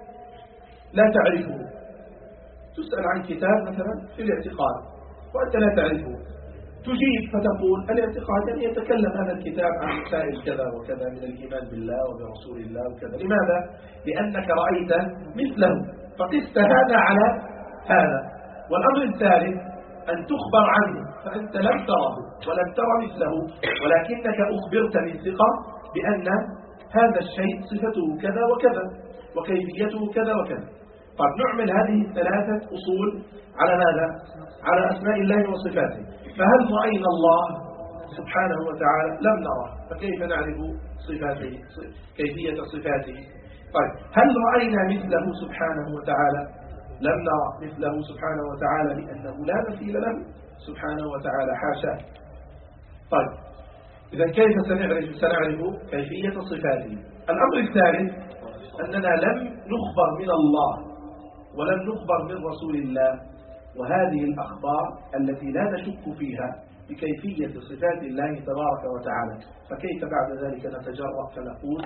لا تعرفه، تسأل عن كتاب مثلا في الاعتقاد وأنت لا تعرفه، تجيب فتقول الاعتقاد أن يتكلم هذا الكتاب عن مسائل كذا وكذا من الإيمان بالله وبرسول الله وكذا. لماذا؟ لأنك رأيت مثله فقست هذا على هذا. والأمر الثالث أن تخبر عنه، فأنت لم تره ولم ترى مثله، ولكنك أخبرت بالثقة بأن هذا الشيء صفته كذا وكذا وكيفيته كذا وكذا. طيب نعمل هذه الثلاثة أصول على ماذا؟ على أسماء الله وصفاته. فهل رأينا الله سبحانه وتعالى؟ لم نره، فكيف نعرف صفاته كيفية صفاته؟ طيب هل رأينا مثله سبحانه وتعالى؟ لم نرى مثله سبحانه وتعالى لأنه لا مثيل له. سبحانه وتعالى، حاشا. طيب، إذا كيف سنعرف كيفية صفاته؟ الأمر الثالث أننا لم نخبر من الله ولم نخبر من رسول الله، وهذه الأخبار التي لا نشك فيها بكيفية صفات الله تبارك وتعالى، فكيف بعد ذلك نتجرأ فنقول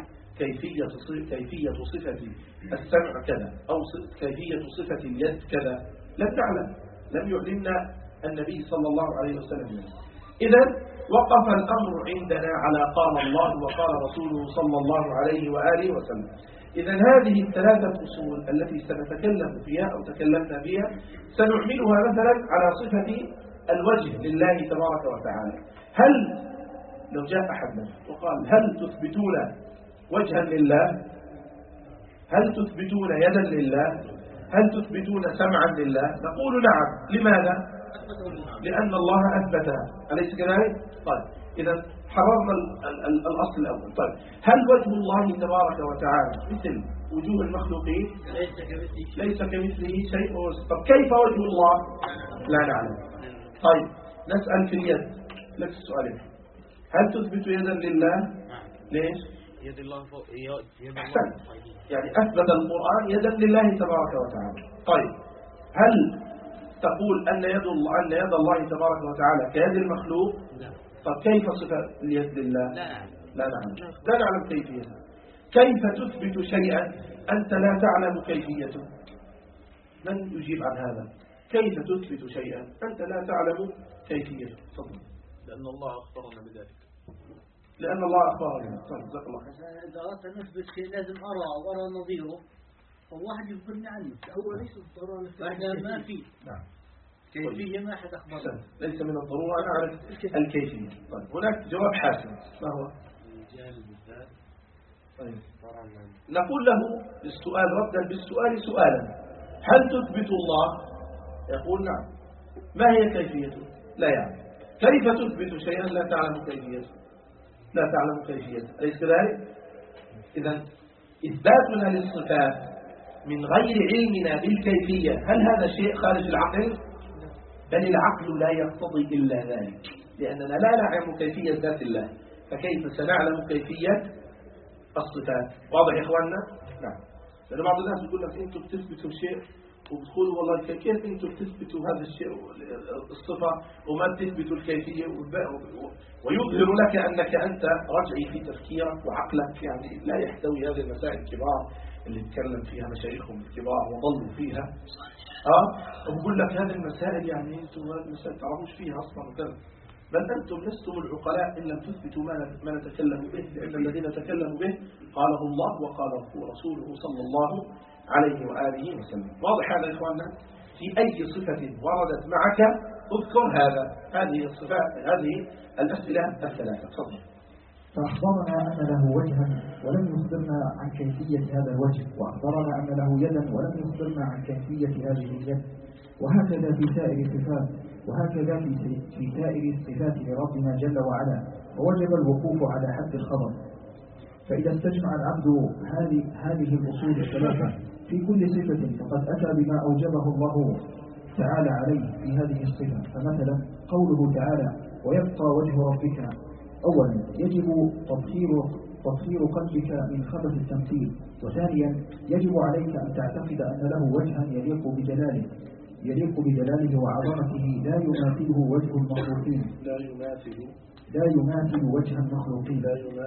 كيفية صفة السمع كذا أو كيفية صفة اليد كذا؟ لم نعلم، لم يعلمنا النبي صلى الله عليه وسلم. إذن وقف الأمر عندنا على قال الله وقال رسوله صلى الله عليه وآله وسلم. إذن هذه الثلاثة أصول التي سنتكلم فيها أو تكلمنا فيها سنعملها مثلا على صفة الوجه لله تبارك وتعالى. هل لو جاء أحد وقال هل تثبتون وجها لله؟ هل تثبتون يدا لله؟ هل تثبتون سمعا لله؟ نقول نعم. لماذا؟ لأن الله أثبتها، أليس كذلك؟ طيب، إذا حررنا الأصل الأول. طيب، هل وجه الله تبارك وتعالى مثل وجوه المخلوقين؟ ليس كمثله شيء. طب كيف وجه الله؟ لا نعلم. طيب، نسأل في اليد، لك السؤالين، هل تثبت يدا لله؟ ليش؟ يد الله فوق يد أحسن، يعني أثبت القرآن يدا لله تبارك وتعالى. طيب، هل تقول أن يد الله تبارك وتعالى كيد المخلوق؟ لا. طب كيف صفة اليد لله؟ لا نعلم. لا نعلم كيفيته. كيف تثبت شيئا أنت لا تعلم كيفيته؟ من يجيب عن هذا؟ كيف تثبت شيئا أنت لا تعلم كيفيته؟ تفضل. لأن الله أخبرنا بذلك. لأن الله أخبرنا. طيب، جزاك الله. إذا أردت أن نثبت شيء لازم أرى نظيره، والواحد يخبرني عنه. هو ليس الضرورة فإحنا ما في. نعم. كيفية ما أحد أخبرنا. ليس من الضرورة أن أعرف الكيفية. طيب، هناك جواب حاسم، ما هو؟ طيب، نقول له بالسؤال ردا بالسؤال سؤالا، هل تثبت الله؟ يقول نعم. ما هي كيفيته؟ لا يعلم. كيف تثبت شيئا لا تعلم كيفيته؟ لا تعلم كيفيته، أليس كذلك؟ إذن إثباتنا للصفات من غير علمنا بالكيفية، هل هذا شيء خارج العقل؟ بل العقل لا يقتضي إلا ذلك، لأننا لا نعلم كيفية ذات الله، فكيف سنعلم كيفية الصفات؟ واضح يا إخواننا؟ نعم. لأن بعض الناس يقول لك أنتم بتثبتوا شيء وبتقولوا والله كيف أنتم بتثبتوا هذا الشيء الصفة وما بتثبتوا الكيفية، ويظهر لك أنك أنت رجعي في تفكيرك وعقلك يعني لا يحتوي هذه المسائل الكبار اللي تكلم فيها مشايخهم الكبار وضلوا فيها. وبقول لك هذه المسائل يعني أنتم هذه المسائل تعرفوش فيها أصلا وكذا. بل أنتم لستم العقلاء إن لم تثبتوا ما نتكلم به، لأن الذين تكلموا به قاله الله وقاله رسوله صلى الله عليه وآله وسلم. واضح هذا يا إخواننا؟ في أي صفة وردت معك اذكر هذه الصفات، هذه الأسئلة الثلاثة. تفضل. فأخبرنا أن له وجها ولم يخبرنا عن كيفية هذا الوجه، وأخبرنا أن له يدا ولم يخبرنا عن كيفية هذه اليد، وهكذا في سائر الصفات، وهكذا في سائر الصفات لربنا جل وعلا، ووجب الوقوف على حد الخبر. فإذا استجمع العبد هذه الأصول الثلاثة في كل صفة فقد أتى بما أوجبه الله تعالى عليه في هذه الصفة. فمثلا قوله تعالى ويبقى وجه ربك، أولا يجب تطهير قلبك من خبث التمثيل، وثانيا يجب عليك أن تعتقد أن له وجها يليق بجلاله وعظمته لا يماثله وجه المخلوقين، لا يماثل وجه المخلوقين،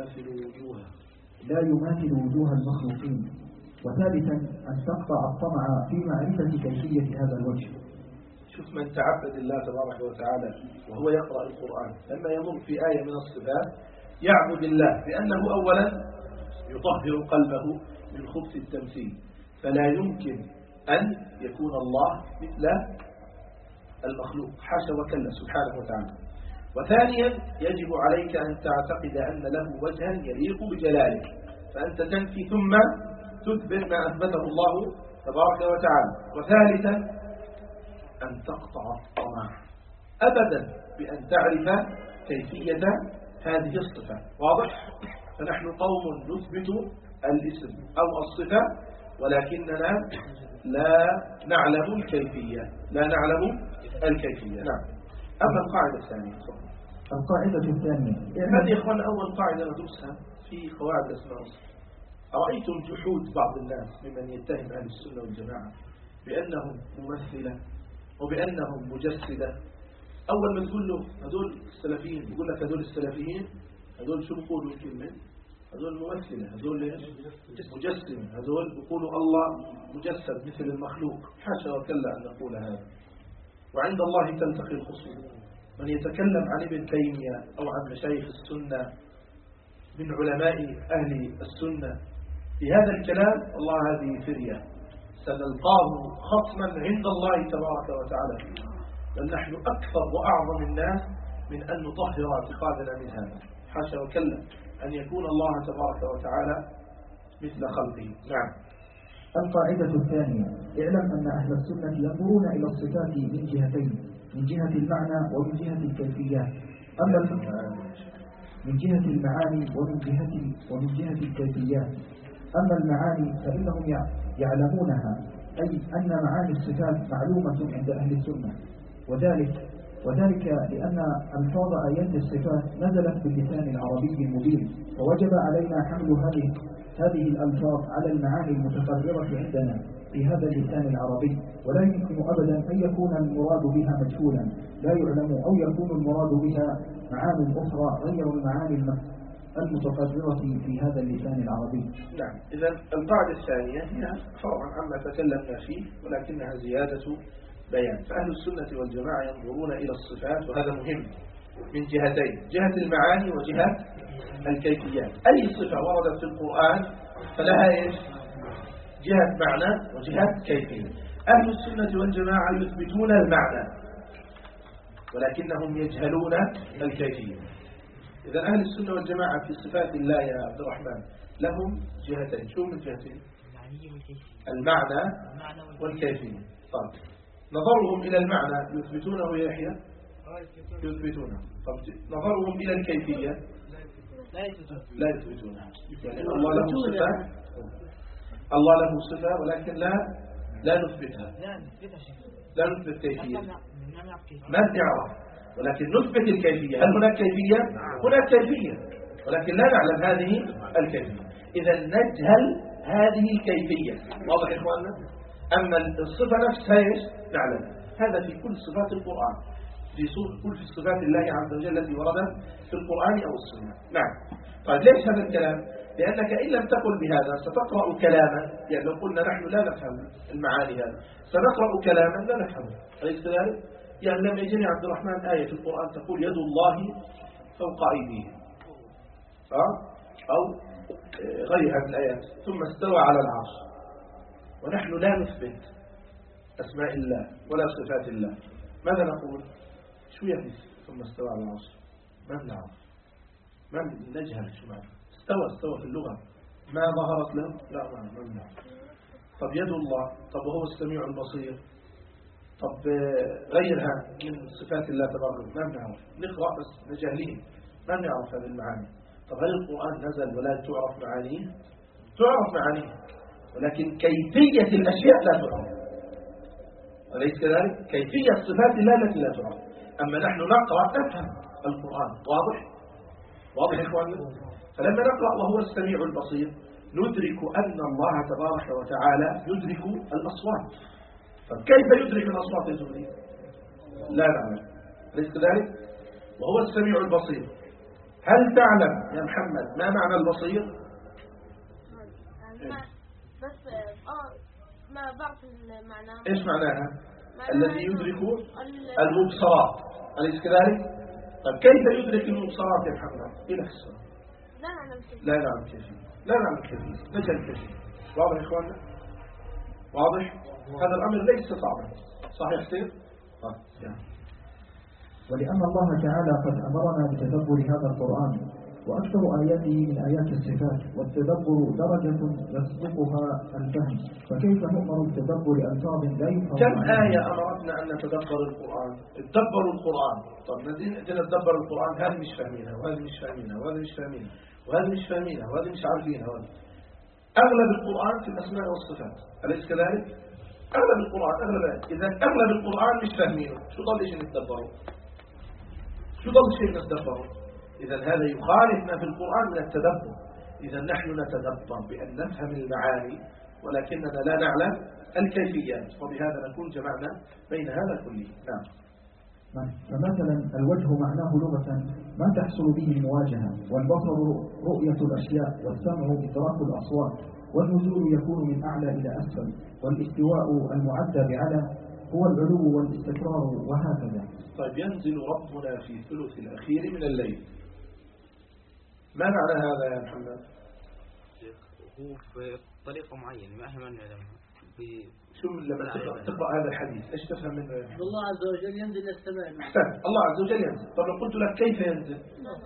لا يماثل وجوه المخلوقين. وثالثا أن تقطع الطمع في معرفة كيفية هذا الوجه. شوف من تعبد الله تبارك وتعالى وهو يقرأ القرآن لما يمر في آية من الصفات يعبد الله بأنه أولا يطهر قلبه من خبث التمثيل، فلا يمكن أن يكون الله مثل المخلوق، حاشا وكلا سبحانه وتعالى. وثانيا يجب عليك أن تعتقد أن له وجها يليق بجلاله، فأنت تنفي ثم تثبت ما أثبته الله تبارك وتعالى. وثالثا أن تقطع الطمع أبدا بأن تعرف كيفية هذه الصفة. واضح؟ فنحن قوم نثبت الاسم أو الصفة ولكننا لا نعلم الكيفية. نعم. أما القاعدة الثانية. القاعدة الثانية هذه يا إخوان أول قاعدة ندرسها في قواعد الأسماء والصفات. أرأيتم جحود بعض الناس ممن يتهم أهل السنة والجماعة بأنهم ممثلة وبأنهم مجسدة. أول ما تقول له هذول السلفيين يقول لك هذول السلفيين هذول شو بيقولوا كلمة؟ هذول ممثلة، هذول مجسمة، هذول بيقولوا الله مجسد مثل المخلوق. حاشا وكلا أن نقول هذا. وعند الله تلتقي الخصوم. من يتكلم عن ابن تيمية أو عن مشايخ السنة من علماء أهل السنة في هذا الكلام والله هذه فرية سنلقاه خصما عند الله تبارك وتعالى، بل نحن أكثر وأعظم الناس من أن نطهر اعتقادنا من هذا. حاشا وكلا أن يكون الله تبارك وتعالى مثل خلقه. نعم. القاعدة الثانية اعلم أن أهل السنة ينظرون إلى الصفات من جهتين، من جهة المعنى ومن جهة الكيفيات. أما من جهة المعاني ومن جهة الكيفيات. أما المعاني فإنهم يعلمونها، أي أن معاني الصفات معلومة عند أهل السنة، وذلك لأن ألفاظ آيات الصفات نزلت باللسان العربي المبين، فوجب علينا حمل هذه الألفاظ على المعاني المتقررة عندنا في هذا اللسان العربي، ولا يمكن أبدا أن يكون المراد بها مجهولا لا يعلم، أو يكون المراد بها معاني أخرى غير المعاني المتقررة في هذا اللسان العربي. نعم. إذا القاعدة الثانية هي فرعا عما تكلمنا فيه ولكنها زيادة بيان. فأهل السنة والجماعة ينظرون إلى الصفات، وهذا مهم، من جهتين، جهة المعاني وجهة الكيفيات. أي صفة وردت في القرآن فلها جهة معنى وجهة كيفية. أهل السنة والجماعة يثبتون المعنى ولكنهم يجهلون الكيفية. إذا أهل السنة والجماعة في صفات الله يا عبد الرحمن لهم جهتين. شو من جهتين؟ المعنى والكيفية. طيب نظرهم إلى المعنى يثبتونه يا يحيى؟ يثبتونه. طيب نظرهم إلى الكيفية لا يثبتونها. يعني الله له صفة، الله له صفة ولكن لا نثبتها، لا نثبت كيفية، ما نعرف، ولكن نثبت الكيفية. هل هناك كيفية؟ هناك كيفية ولكن لا نعلم هذه الكيفية. إذا نجهل هذه الكيفية. واضح يا إخواننا؟ أما الصفة نفسها نعلم. هذا في كل صفات القرآن، في كل صفات الله عز وجل التي وردت في القرآن أو السنة. نعم. طيب ليش هذا الكلام؟ لأنك إن لم تقل بهذا ستقرأ كلاما، يعني لو قلنا نحن لا نفهم المعاني هذا سنقرأ كلاما لا نفهمه، أليس كذلك؟ يعني لما يجيني عبد الرحمن آية في القرآن تقول يد الله فوق أيديهم أو غيرها من الآيات ثم استوى على العرش، ونحن لا نثبت أسماء الله ولا صفات الله، ماذا نقول؟ شو يعني ثم استوى على العرش؟ ما نعرف، ما نجهل شو معنى استوى في اللغة، ما ظهرت له؟ لا ما نعرف. طب يد الله، طب وهو السميع البصير، طب غيرها من صفات الله تبارك، ما نعرف، نقرأ بس نجهلين ما نعرف هذه المعاني. طب هل القرآن نزل ولا تعرف معانيه؟ تعرف معانيه ولكن كيفية الأشياء لا تعرف، أليس كذلك؟ كيفية صفات الله التي لا تعرف. أما نحن نقرأ نفهم القرآن. واضح يا إخواني؟ فلما نقرأ وهو السميع البصير ندرك أن الله تبارك وتعالى يدرك الأصوات. فكيف يدرك الأصوات يا زميلي؟ لا نعلم، أليس كذلك؟ وهو السميع البصير. هل تعلم يا محمد ما معنى البصير؟ بس ما بعرف المعنى. إيش معناها؟ الذي يدرك المبصرات، أليس كذلك؟ طيب كيف يدرك المبصرات يا محمد؟ إلى السؤال. لا نعلم كيفية، نجهل كيفية. واضح يا إخواننا؟ واضح؟ هذا الأمر ليس صعبا، صحيح سير؟ يعني. ولأن الله تعالى قد أمرنا بتدبر هذا القرآن، وأكثر آياته من آيات الصفات، والتدبر درجة يسبقها الفهم، فكيف نؤمر بتدبر ألفاظ لا يفهم؟ كم آية أمرتنا أن نتدبر القرآن؟ تدبروا القرآن. طب نتدبر القرآن، هذه مش فاهمينها وهذه مش فاهمينها وهذه مش فاهمينها وهذه مش فاهمينها وهذه مش عارفينها وهذه. أغلب القرآن في الأسماء والصفات، أليس كذلك؟ أغلب القرآن إذا أغلب القرآن مش فاهمينه، شو ضل إيش نتدبره؟ شو ضل شيء نتدبره؟ إذا هذا يخالف ما في القرآن من التدبر. إذا نحن نتدبر بأن نفهم المعاني ولكننا لا نعلم الكيفيات، وبهذا نكون جمعنا بين هذا كله. نعم. فمثلا الوجه معناه لغة ما تحصل به المواجهة، والبصر رؤية الأشياء، والسمع إدراك الأصوات، والنزول يكون من أعلى إلى أسفل، والاستواء المعدى بعلى هو العلو والاستقرار، وهكذا. طيب ينزل ربنا في الثلث الأخير من الليل، ما معنى هذا يا محمد؟ هو في طريقة معينة ما أهم أن نعلمها. شو لما تقرأ هذا الحديث ايش تفهم منه؟ الله عز وجل ينزل إلى السماء. احسن، الله عز وجل ينزل. طب لو قلت لك كيف ينزل؟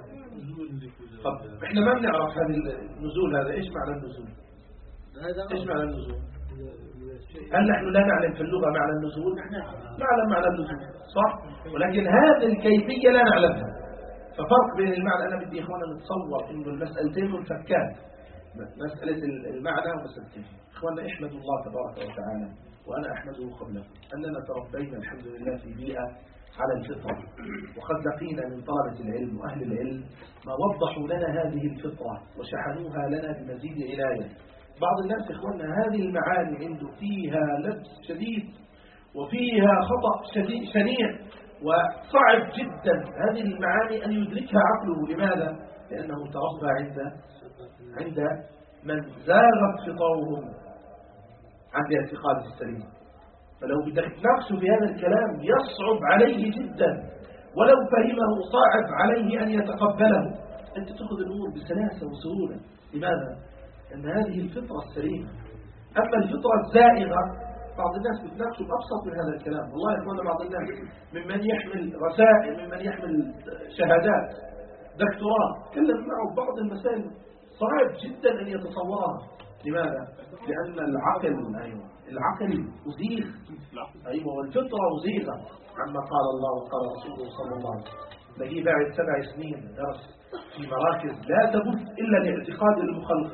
طب احنا ما بنعرف هذا النزول، هذا ايش معنى النزول؟ ايش معنى النزول؟ هل نحن لا نعلم في اللغة معنى النزول؟ نعلم معنى النزول صح؟ ولكن هذه الكيفية لا نعلمها. ففرق بين المعنى، أنا بدي إخوانا نتصور إنه المسألتين منفكات، مسألة المعنى ومسألة الكيفية. إخوانا احمدوا الله تبارك وتعالى، وأنا أحمده قبله، أننا تربينا الحمد لله في بيئة على الفطرة، وقد لقينا من طلبة العلم وأهل العلم ما وضحوا لنا هذه الفطرة وشحنوها لنا بمزيد عناية. بعض الناس إخواننا هذه المعاني عنده فيها لبس شديد وفيها خطأ شديد شنيع، وصعب جدا هذه المعاني أن يدركها عقله. لماذا؟ لأنه تربى عند من زاغت فطرهم عن الاعتقاد السليم. فلو بدك تناقشه في هذا الكلام يصعب عليه جدا، ولو فهمه صعب عليه أن يتقبله. أنت تأخذ الأمور بسلاسة وسهولة. لماذا؟ أن هذه الفطرة السليمة. أما الفطرة الزائغة بعض الناس بتناقشوا أبسط من هذا الكلام. والله يا إخوانا بعض الناس ممن يحمل رسائل، ممن يحمل شهادات دكتوراه، تكلم معه بعض المسائل صعب جدا أن يتصورها. لماذا؟ لأن العقل أزيغ. أيوة، والفطرة أزيغة عما قال الله وقال رسوله صلى الله عليه وسلم. تلاقيه بعد 7 سنين درس في مراكز لا تبث إلا لاعتقاد المخلق،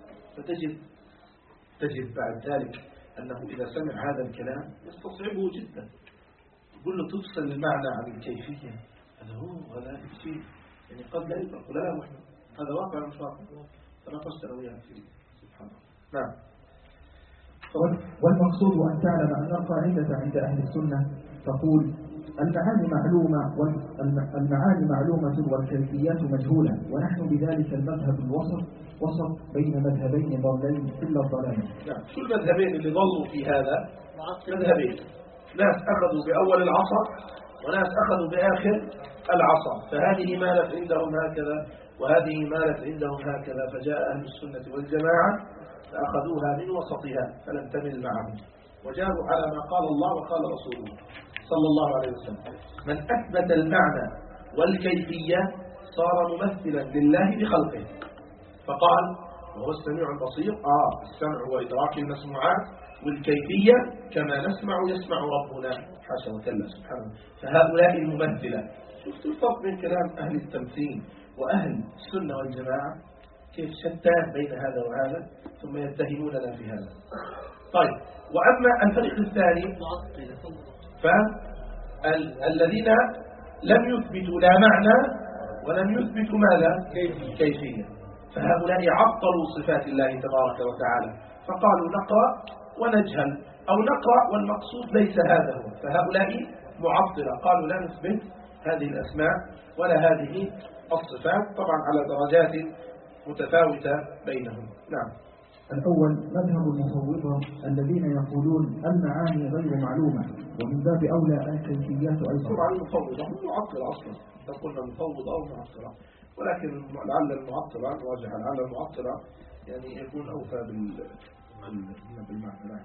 فتجد بعد ذلك أنه إذا سمع هذا الكلام يستصعبه جدا. يقول له تفصل المعنى عن الكيفية، هذا شيء يعني قد لا يطلق. لا محمد، هذا واقع مش واقع، تناقشت أنا وياك فيه. سبحان الله. نعم. والمقصود أن تعلم أن القاعدة عند أهل السنة تقول المعاني معلومة والكيفيات مجهولة، ونحن بذلك المذهب وسط بين مذهبين ضالين إلا الضلال. نعم. شو المذهبين اللي ضلوا في هذا؟ مذهبين، ناس أخذوا بأول العصر وناس أخذوا بآخر العصر، فهذه مالت عندهم هكذا وهذه مالت عندهم هكذا. فجاء أهل السنة والجماعة فأخذوها من وسطها فلم تمل معهم، وجابوا على ما قال الله وقال رسوله صلى الله عليه وسلم. من أثبت المعنى والكيفية صار ممثلا لله بخلقه، فقال وهو السميع البصير. السمع هو إدراك المسموعات، والكيفية كما نسمع يسمع ربنا حاشا وكلا سبحانه. فهؤلاء الممثلة. شفت الفرق بين كلام أهل التمثيل وأهل السنة والجماعة كيف شتان بين هذا وهذا، ثم يتهموننا في هذا. طيب، وأما الفريق الثاني فالذين لم يثبتوا لا معنى ولم يثبتوا ماذا؟ كيفية. فهؤلاء عطلوا صفات الله تبارك وتعالى، فقالوا نقرأ ونجهل، أو نقرأ والمقصود ليس هذا هو. فهؤلاء معطلة، قالوا لا نثبت هذه الأسماء ولا هذه الصفات، طبعا على درجات متفاوتة بينهم. نعم. الأول مذهب المفوضة الذين يقولون المعاني غير معلومة، ومن باب أولى الكيفيات أيضا. طبعا المفوضة معطلة أصلا، تقولنا مفوضة أو معطلة، ولكن لعل المعطلة راجح، لعل المعطلة يعني يكون أوفى بالمعنى.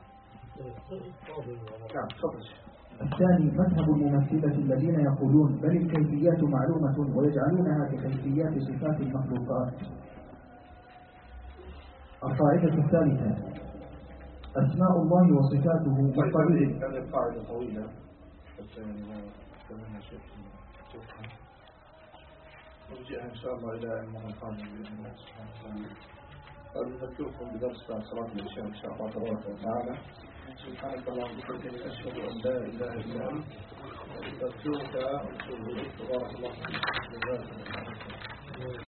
نعم تفضل. الثاني مذهب الممثلة الذين يقولون بل الكيفيات معلومة ويجعلونها ككيفيات صفات المخلوقات. القاعدة الثالثة أسماء الله وصفاته بالطبيعي. هذه القاعدة طويلة حتى كمان نرجعها إن شاء الله إلى المرة القادمة بإذن الله سبحانه وتعالى. نذكركم بدرس بعد صلاة العشاء إن شاء الله تبارك وتعالى. سبحانك اللهم وبحمدك أشهد أن لا إله إلا أنت أستغفرك وأتوب إليك. بارك الله فيك.